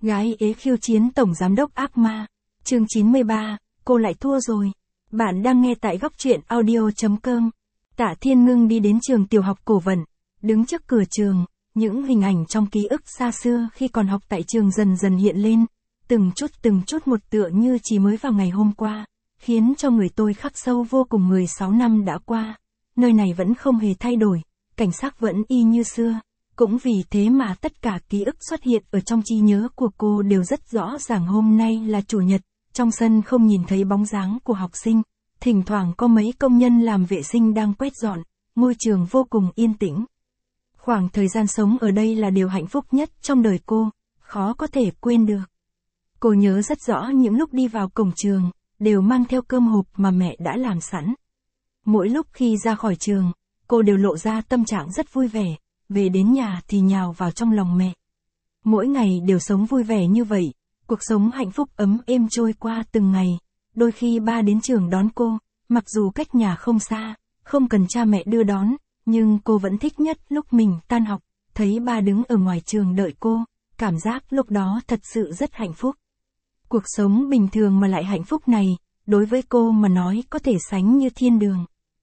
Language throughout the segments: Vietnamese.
Gái ế khiêu chiến tổng giám đốc ác ma. Chương 93, cô lại thua rồi. Bạn đang nghe tại góc truyện audio.com. Tạ Thiên Ngưng đi đến trường tiểu học Cổ Vận, đứng trước cửa trường, những hình ảnh trong ký ức xa xưa khi còn học tại trường dần dần hiện lên, từng chút một tựa như chỉ mới vào ngày hôm qua, khiến cho người tôi khắc sâu vô cùng. 16 năm đã qua, nơi này vẫn không hề thay đổi, cảnh sắc vẫn y như xưa. Cũng vì thế mà tất cả ký ức xuất hiện ở trong trí nhớ của cô đều rất rõ ràng. Hôm nay là chủ nhật, trong sân không nhìn thấy bóng dáng của học sinh, thỉnh thoảng có mấy công nhân làm vệ sinh đang quét dọn, ngôi trường vô cùng yên tĩnh. Khoảng thời gian sống ở đây là điều hạnh phúc nhất trong đời cô, khó có thể quên được. Cô nhớ rất rõ những lúc đi vào cổng trường, đều mang theo cơm hộp mà mẹ đã làm sẵn. Mỗi lúc khi ra khỏi trường, cô đều lộ ra tâm trạng rất vui vẻ. Về đến nhà thì nhào vào trong lòng mẹ. Mỗi ngày đều sống vui vẻ như vậy, cuộc sống hạnh phúc ấm êm trôi qua từng ngày. Đôi khi ba đến trường đón cô, mặc dù cách nhà không xa, không cần cha mẹ đưa đón, nhưng cô vẫn thích nhất lúc mình tan học, thấy ba đứng ở ngoài trường đợi cô, cảm giác lúc đó thật sự rất hạnh phúc. Cuộc sống bình thường mà lại hạnh phúc này, đối với cô mà nói có thể sánh như thiên đường.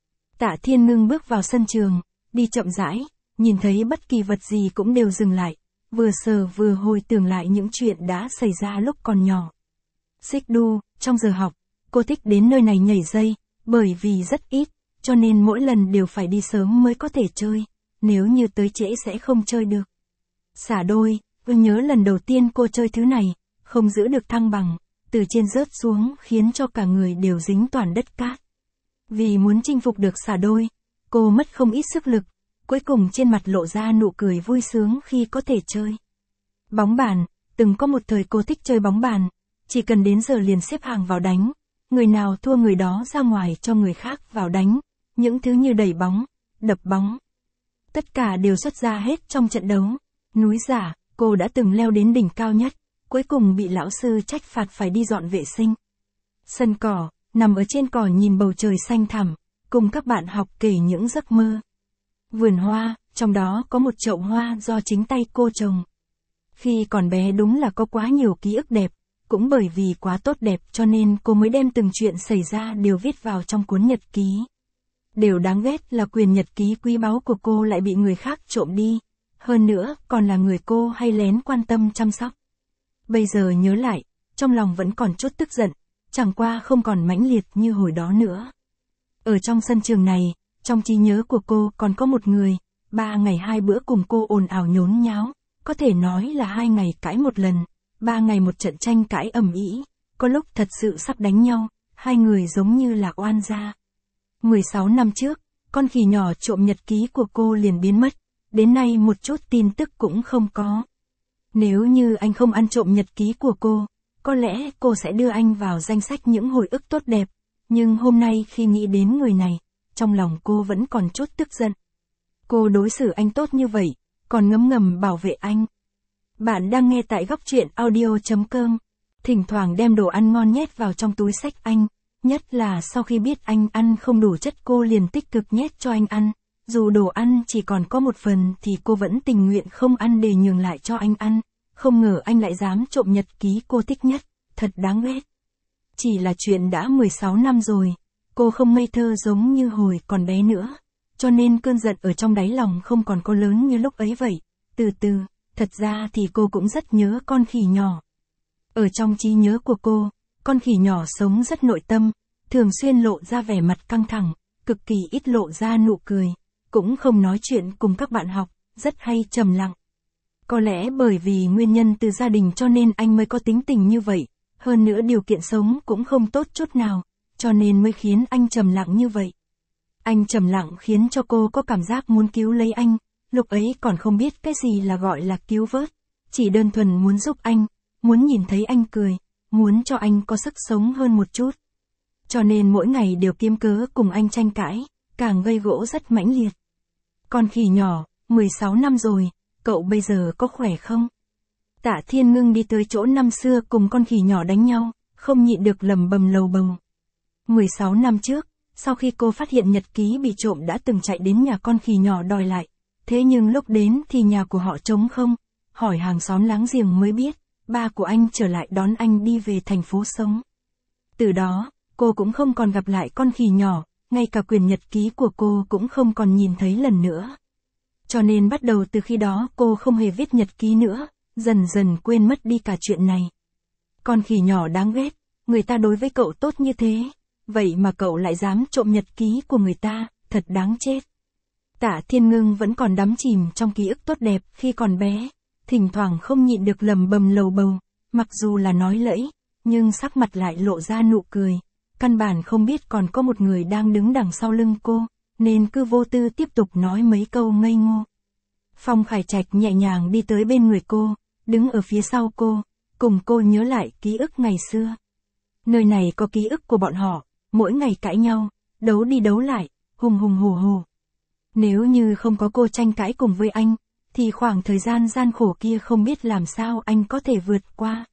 Tạ Thiên Ngưng bước vào sân trường, đi chậm rãi. Nhìn thấy bất kỳ vật gì cũng đều dừng lại, vừa sờ vừa hồi tưởng lại những chuyện đã xảy ra lúc còn nhỏ. Xích đu, trong giờ học, cô thích đến nơi này nhảy dây, bởi vì rất ít, cho nên mỗi lần đều phải đi sớm mới có thể chơi, nếu như tới trễ sẽ không chơi được. Xả đôi, cô nhớ lần đầu tiên cô chơi thứ này, không giữ được thăng bằng, từ trên rớt xuống khiến cho cả người đều dính toàn đất cát. Vì muốn chinh phục được xả đôi, cô mất không ít sức lực. Cuối cùng trên mặt lộ ra nụ cười vui sướng khi có thể chơi. Bóng bàn, từng có một thời cô thích chơi bóng bàn, chỉ cần đến giờ liền xếp hàng vào đánh, người nào thua người đó ra ngoài cho người khác vào đánh, những thứ như đẩy bóng, đập bóng. Tất cả đều xuất ra hết trong trận đấu. Núi giả, cô đã từng leo đến đỉnh cao nhất, cuối cùng bị lão sư trách phạt phải đi dọn vệ sinh. Sân cỏ, nằm ở trên cỏ nhìn bầu trời xanh thẳm, cùng các bạn học kể những giấc mơ. Vườn hoa, trong đó có một chậu hoa do chính tay cô trồng. Khi còn bé đúng là có quá nhiều ký ức đẹp, cũng bởi vì quá tốt đẹp cho nên cô mới đem từng chuyện xảy ra đều viết vào trong cuốn nhật ký. Điều đáng ghét là quyền nhật ký quý báu của cô lại bị người khác trộm đi, hơn nữa còn là người cô hay lén quan tâm chăm sóc. Bây giờ nhớ lại, trong lòng vẫn còn chút tức giận, chẳng qua không còn mãnh liệt như hồi đó nữa. Ở trong sân trường này, trong trí nhớ của cô còn có một người, 3 ngày 2 bữa cùng cô ồn ào nhốn nháo, có thể nói là 2 ngày cãi một lần, 3 ngày một trận tranh cãi ầm ĩ, có lúc thật sự sắp đánh nhau, hai người giống như là oan gia. 16 năm trước, con khỉ nhỏ trộm nhật ký của cô liền biến mất, đến nay một chút tin tức cũng không có. Nếu như anh không ăn trộm nhật ký của cô, có lẽ cô sẽ đưa anh vào danh sách những hồi ức tốt đẹp, nhưng hôm nay khi nghĩ đến người này, trong lòng cô vẫn còn chút tức giận. Cô đối xử anh tốt như vậy, còn ngấm ngầm bảo vệ anh. Bạn đang nghe tại góc truyện audio.com. Thỉnh thoảng đem đồ ăn ngon nhét vào trong túi xách anh, nhất là sau khi biết anh ăn không đủ chất cô liền tích cực nhét cho anh ăn. Dù đồ ăn chỉ còn có một phần thì cô vẫn tình nguyện không ăn để nhường lại cho anh ăn. Không ngờ anh lại dám trộm nhật ký cô thích nhất, thật đáng ghét. Chỉ là chuyện đã 16 năm rồi. Cô không ngây thơ giống như hồi còn bé nữa, cho nên cơn giận ở trong đáy lòng không còn có lớn như lúc ấy vậy. Từ từ, thật ra thì cô cũng rất nhớ con khỉ nhỏ. Ở trong trí nhớ của cô, con khỉ nhỏ sống rất nội tâm, thường xuyên lộ ra vẻ mặt căng thẳng, cực kỳ ít lộ ra nụ cười, cũng không nói chuyện cùng các bạn học, rất hay trầm lặng. Có lẽ bởi vì nguyên nhân từ gia đình cho nên anh mới có tính tình như vậy, hơn nữa điều kiện sống cũng không tốt chút nào. Cho nên mới khiến anh trầm lặng như vậy. Anh trầm lặng khiến cho cô có cảm giác muốn cứu lấy anh, lúc ấy còn không biết cái gì là gọi là cứu vớt, chỉ đơn thuần muốn giúp anh, muốn nhìn thấy anh cười, muốn cho anh có sức sống hơn một chút. Cho nên mỗi ngày đều kiếm cớ cùng anh tranh cãi, càng gây gỗ rất mãnh liệt. Con khỉ nhỏ, 16 năm rồi, cậu bây giờ có khỏe không? Tạ Thiên Ngưng đi tới chỗ năm xưa cùng con khỉ nhỏ đánh nhau, không nhịn được lầm bầm lầu bầu. 16 năm trước, sau khi cô phát hiện nhật ký bị trộm đã từng chạy đến nhà con khỉ nhỏ đòi lại, thế nhưng lúc đến thì nhà của họ trống không, hỏi hàng xóm láng giềng mới biết, ba của anh trở lại đón anh đi về thành phố sống. Từ đó, cô cũng không còn gặp lại con khỉ nhỏ, ngay cả quyển nhật ký của cô cũng không còn nhìn thấy lần nữa. Cho nên bắt đầu từ khi đó cô không hề viết nhật ký nữa, dần dần quên mất đi cả chuyện này. Con khỉ nhỏ đáng ghét, người ta đối với cậu tốt như thế, vậy mà cậu lại dám trộm nhật ký của người ta, thật đáng chết. Tạ Thiên Ngưng vẫn còn đắm chìm trong ký ức tốt đẹp khi còn bé, thỉnh thoảng không nhịn được lầm bầm lầu bầu, mặc dù là nói lẫy, nhưng sắc mặt lại lộ ra nụ cười, căn bản không biết còn có một người đang đứng đằng sau lưng cô, nên cứ vô tư tiếp tục nói mấy câu ngây ngô. Phong Khải Trạch nhẹ nhàng đi tới bên người cô, đứng ở phía sau cô, cùng cô nhớ lại ký ức ngày xưa. Nơi này có ký ức của bọn họ, mỗi ngày cãi nhau, đấu đi đấu lại, hùng hùng hổ hổ. Nếu như không có cô tranh cãi cùng với anh, thì khoảng thời gian gian khổ kia không biết làm sao anh có thể vượt qua.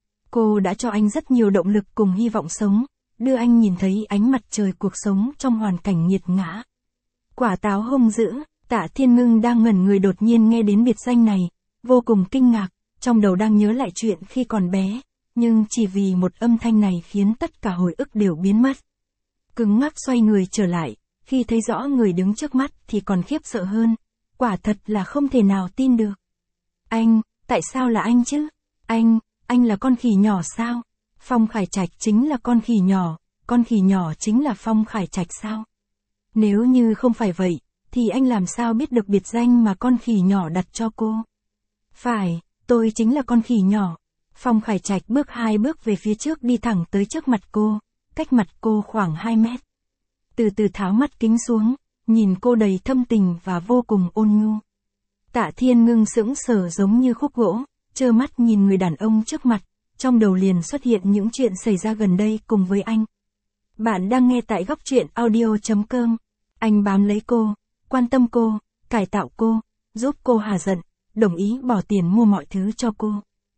Cô đã cho anh rất nhiều động lực cùng hy vọng sống, đưa anh nhìn thấy ánh mặt trời cuộc sống trong hoàn cảnh nghiệt ngã. Quả táo hung dữ, Tạ Thiên Ngưng đang ngẩn người đột nhiên nghe đến biệt danh này, vô cùng kinh ngạc, trong đầu đang nhớ lại chuyện khi còn bé, nhưng chỉ vì một âm thanh này khiến tất cả hồi ức đều biến mất. Cứng ngắc xoay người trở lại, khi thấy rõ người đứng trước mắt thì còn khiếp sợ hơn, quả thật là không thể nào tin được. Anh, tại sao là anh chứ? Anh là con khỉ nhỏ sao? Phong Khải Trạch chính là con khỉ nhỏ chính là Phong Khải Trạch sao? Nếu như không phải vậy, thì anh làm sao biết được biệt danh mà con khỉ nhỏ đặt cho cô? Phải, tôi chính là con khỉ nhỏ. Phong Khải Trạch bước 2 bước về phía trước đi thẳng tới trước mặt cô, cách mặt cô khoảng 2 mét. Từ từ tháo mắt kính xuống, nhìn cô đầy thâm tình và vô cùng ôn nhu. Tạ Thiên Ngưng sững sờ giống như khúc gỗ, trơ mắt nhìn người đàn ông trước mặt, trong đầu liền xuất hiện những chuyện xảy ra gần đây cùng với anh. Bạn đang nghe tại góc truyện audio.com. Anh bám lấy cô, quan tâm cô, cải tạo cô, giúp cô hả giận, đồng ý bỏ tiền mua mọi thứ cho cô.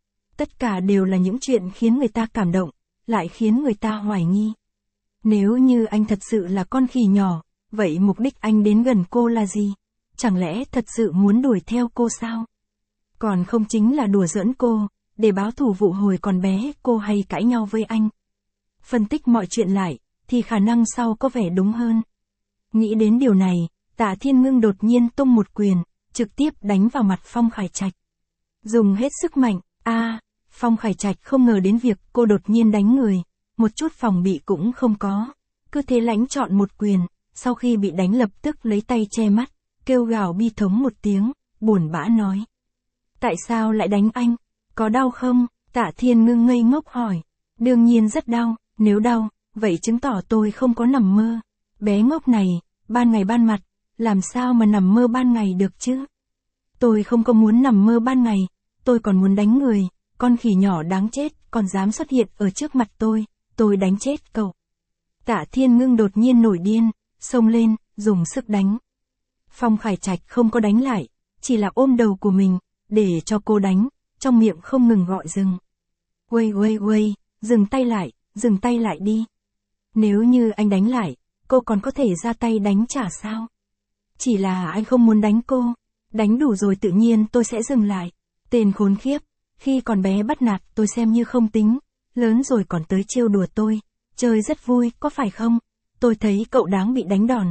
Tất cả đều là những chuyện khiến người ta cảm động, lại khiến người ta hoài nghi. Nếu như anh thật sự là con khỉ nhỏ, vậy mục đích anh đến gần cô là gì? Chẳng lẽ thật sự muốn đuổi theo cô sao? Còn không chính là đùa giỡn cô, để báo thù vụ hồi còn bé cô hay cãi nhau với anh. Phân tích mọi chuyện lại, thì khả năng sau có vẻ đúng hơn. Nghĩ đến điều này, Tạ Thiên Ngưng đột nhiên tung một quyền, trực tiếp đánh vào mặt Phong Khải Trạch. Dùng hết sức mạnh, Phong Khải Trạch không ngờ đến việc cô đột nhiên đánh người, một chút phòng bị cũng không có. Cứ thế lãnh chọn một quyền, sau khi bị đánh lập tức lấy tay che mắt, kêu gào bi thống một tiếng, buồn bã nói. Tại sao lại đánh anh? Có đau không? Tạ Thiên Ngưng ngây ngốc hỏi. Đương nhiên rất đau, nếu đau, vậy chứng tỏ tôi không có nằm mơ. Bé ngốc này, ban ngày ban mặt, làm sao mà nằm mơ ban ngày được chứ? Tôi không có muốn nằm mơ ban ngày, tôi còn muốn đánh người, con khỉ nhỏ đáng chết, còn dám xuất hiện ở trước mặt tôi đánh chết cậu. Tạ Thiên Ngưng đột nhiên nổi điên, xông lên, dùng sức đánh. Phong Khải Trạch không có đánh lại, chỉ là ôm đầu của mình, để cho cô đánh, trong miệng không ngừng gọi dừng. Uây, dừng tay lại đi. Nếu như anh đánh lại, cô còn có thể ra tay đánh trả sao? Chỉ là anh không muốn đánh cô, đánh đủ rồi tự nhiên tôi sẽ dừng lại. Tên khốn khiếp, khi còn bé bắt nạt tôi xem như không tính, lớn rồi còn tới trêu đùa tôi, chơi rất vui, có phải không? Tôi thấy cậu đáng bị đánh đòn,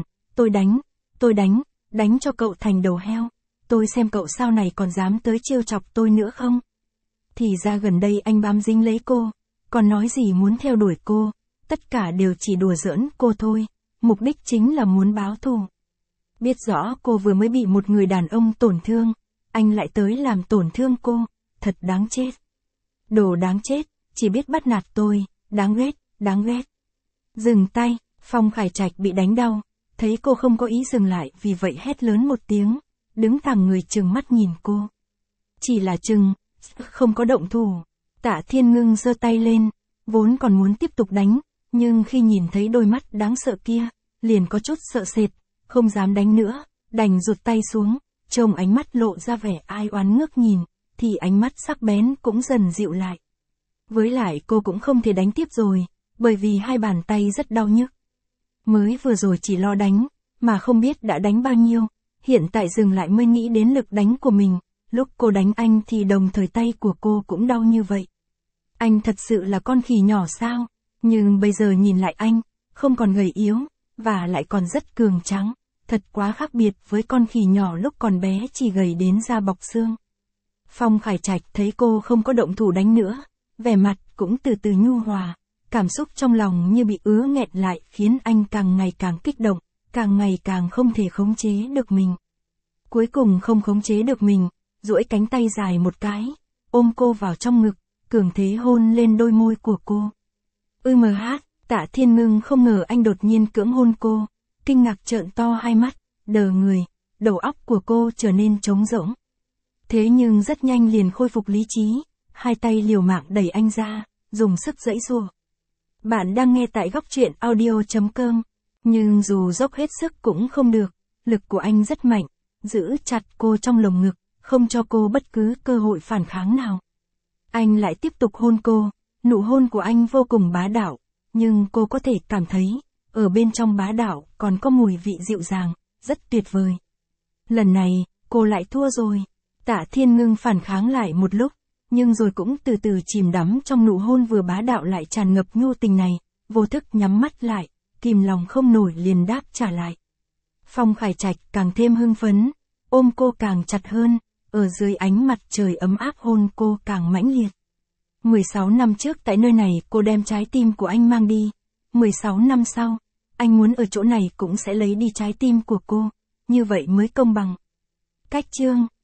tôi đánh cho cậu thành đầu heo. Tôi xem cậu sau này còn dám tới trêu chọc tôi nữa không? Thì ra gần đây anh bám dính lấy cô, còn nói gì muốn theo đuổi cô, tất cả đều chỉ đùa giỡn cô thôi, mục đích chính là muốn báo thù. Biết rõ cô vừa mới bị một người đàn ông tổn thương, anh lại tới làm tổn thương cô, thật đáng chết. Đồ đáng chết, chỉ biết bắt nạt tôi, đáng ghét. Dừng tay, Phong Khải Trạch bị đánh đau, thấy cô không có ý dừng lại vì vậy hét lớn một tiếng, đứng thẳng người trừng mắt nhìn cô. Chỉ là trừng, không có động thủ. Tạ Thiên Ngưng giơ tay lên, vốn còn muốn tiếp tục đánh, nhưng khi nhìn thấy đôi mắt đáng sợ kia, liền có chút sợ sệt, không dám đánh nữa, đành rụt tay xuống, trông ánh mắt lộ ra vẻ ai oán ngước nhìn, thì ánh mắt sắc bén cũng dần dịu lại. Với lại cô cũng không thể đánh tiếp rồi, bởi vì hai bàn tay rất đau nhức. Mới vừa rồi chỉ lo đánh, mà không biết đã đánh bao nhiêu, hiện tại dừng lại mới nghĩ đến lực đánh của mình, lúc cô đánh anh thì đồng thời tay của cô cũng đau như vậy. Anh thật sự là con khỉ nhỏ sao? Nhưng bây giờ nhìn lại anh, không còn gầy yếu, và lại còn rất cường tráng, thật quá khác biệt với con khỉ nhỏ lúc còn bé chỉ gầy đến da bọc xương. Phong Khải Trạch thấy cô không có động thủ đánh nữa, vẻ mặt cũng từ từ nhu hòa, cảm xúc trong lòng như bị ứa nghẹt lại khiến anh càng ngày càng kích động, càng ngày càng không thể khống chế được mình. Cuối cùng không khống chế được mình, duỗi cánh tay dài một cái, ôm cô vào trong ngực, cường thế hôn lên đôi môi của cô. Tạ Thiên Ngưng không ngờ anh đột nhiên cưỡng hôn cô, kinh ngạc trợn to hai mắt, đờ người, đầu óc của cô trở nên trống rỗng. Thế nhưng rất nhanh liền khôi phục lý trí, hai tay liều mạng đẩy anh ra, dùng sức giãy giụa. Bạn đang nghe tại góc truyện audio.com, nhưng dù dốc hết sức cũng không được, lực của anh rất mạnh, giữ chặt cô trong lồng ngực, không cho cô bất cứ cơ hội phản kháng nào. Anh lại tiếp tục hôn cô, nụ hôn của anh vô cùng bá đạo, nhưng cô có thể cảm thấy, ở bên trong bá đạo còn có mùi vị dịu dàng, rất tuyệt vời. Lần này, cô lại thua rồi. Tạ Thiên Ngưng phản kháng lại một lúc, nhưng rồi cũng từ từ chìm đắm trong nụ hôn vừa bá đạo lại tràn ngập nhu tình này, vô thức nhắm mắt lại, kìm lòng không nổi liền đáp trả lại. Phong Khải Trạch càng thêm hưng phấn, ôm cô càng chặt hơn, ở dưới ánh mặt trời ấm áp hôn cô càng mãnh liệt. 16 năm trước tại nơi này cô đem trái tim của anh mang đi, 16 năm sau, anh muốn ở chỗ này cũng sẽ lấy đi trái tim của cô, như vậy mới công bằng. Cách chương